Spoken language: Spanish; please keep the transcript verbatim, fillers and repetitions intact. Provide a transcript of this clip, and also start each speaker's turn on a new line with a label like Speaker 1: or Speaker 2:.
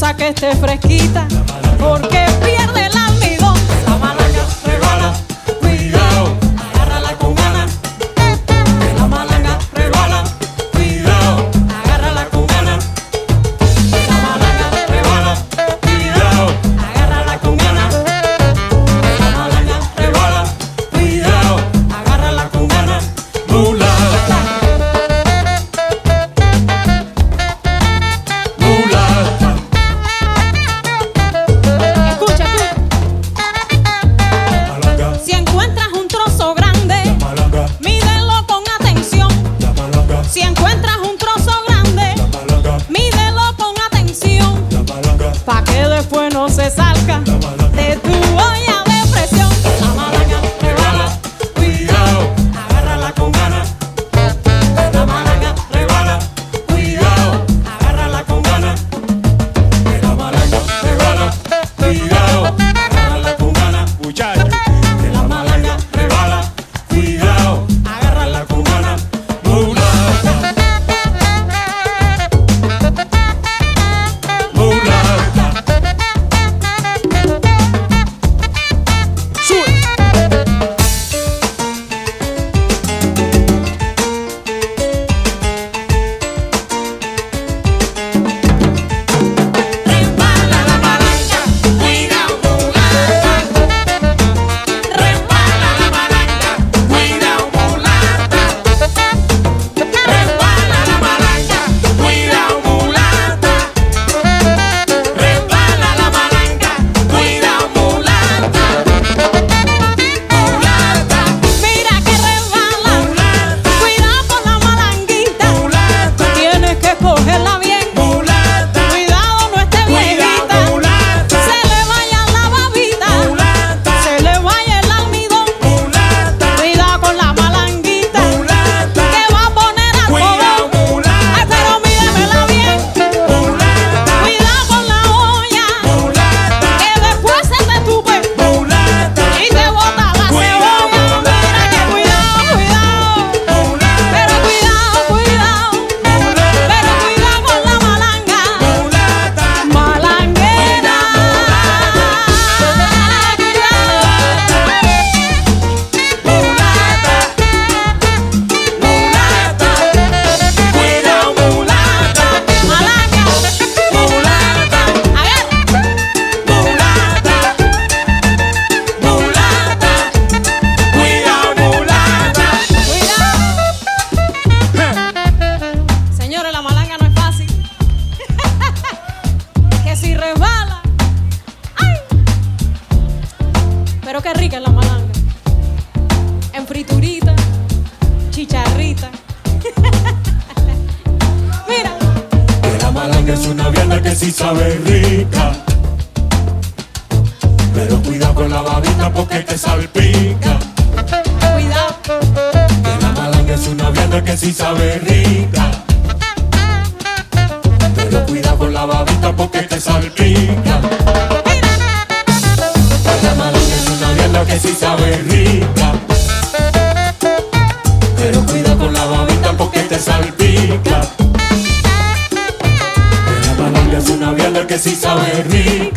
Speaker 1: cosa que esté fresquita, porque pierde el almidón. La malanga rebala, cuidado, agárrala con ganas. Que la malanga rebala, cuidado, agárrala con ganas. La malanga rebala, cuidado, agárrala con ganas. La malanga rebala, cuidado, agárrala con ganas.
Speaker 2: Mulata, mulata.
Speaker 1: Escucha, escucha.
Speaker 2: Malanga,
Speaker 1: Si encuentras un trozo grande,
Speaker 2: la malanga,
Speaker 1: mídelo con atención.
Speaker 2: la malanga,
Speaker 1: Si encuentras un trozo grande,
Speaker 2: la malanga,
Speaker 1: mídelo con atención,
Speaker 2: la malanga,
Speaker 1: pa' que después no se salga
Speaker 2: la malanga.
Speaker 1: de tu olla de presión. La malanga rebala,
Speaker 2: Cuidado,
Speaker 1: agárrala con ganas. La malanga rebala,
Speaker 2: cuidado,
Speaker 1: agárrala con ganas.
Speaker 2: que la malanga rebala. Cuidado, agárrala con ganas, muchacho. Que la malanga rebala. Cuidado,
Speaker 1: Agárrala con ganas.
Speaker 2: mulata, mulata. Sube.
Speaker 1: Resbala la malanga, cuidado, mulata. Resbala la malanga, cuidado, mulata. Resbala la malanga, cuidado, mulata. Resbala la malanga, cuidado, mulata. Mulata. Mira que resbala, cuidado con la malanguita. Tienes que cogerla bien.
Speaker 2: Mulata,
Speaker 1: Cuidado, no esté viejita.
Speaker 2: mulata,
Speaker 1: Se le vaya la babita. Se le vaya el almidón.
Speaker 2: mulata,
Speaker 1: Cuidado con la malanguita,
Speaker 2: mulata,
Speaker 1: que va a poner al
Speaker 2: cuidado,
Speaker 1: fogón. Ay,
Speaker 2: mulata,
Speaker 1: pero mídemela bien.
Speaker 2: mulata,
Speaker 1: Cuidado con la olla,
Speaker 2: mulata,
Speaker 1: que después se te tupe
Speaker 2: mulata,
Speaker 1: y te bota la
Speaker 2: Cuidado,
Speaker 1: cebolla.
Speaker 2: mulata.
Speaker 1: Mira que cuidado, cuidado.
Speaker 2: mulata,
Speaker 1: Pero cuidado, cuidado. Pero cuidado con la malanga.
Speaker 2: mulata,
Speaker 1: Malanguera.
Speaker 2: mulata, cuidado, mulata,
Speaker 1: Malanga.
Speaker 2: mulata,
Speaker 1: Agarra.
Speaker 2: mulata, mulata, cuidado, mulata.
Speaker 1: Cuidado. Señores, la malanga no es fácil. Que si resbala. ¡Ay! Pero qué rica es la malanga. En friturita, chicharrita. Mira,
Speaker 2: Que la malanga es una vianda que sí sabe rica. Pero cuidado con la babita porque te salpica.
Speaker 1: cuidado.
Speaker 2: Que la malanga es una vianda que sí sabe rica. Pero cuidado con la babita porque te salpica. Que la malanga es una vianda que sí sabe rica. Pero cuidado con la babita porque te salpica. Que la malanga es una vianda que sí sabe rica.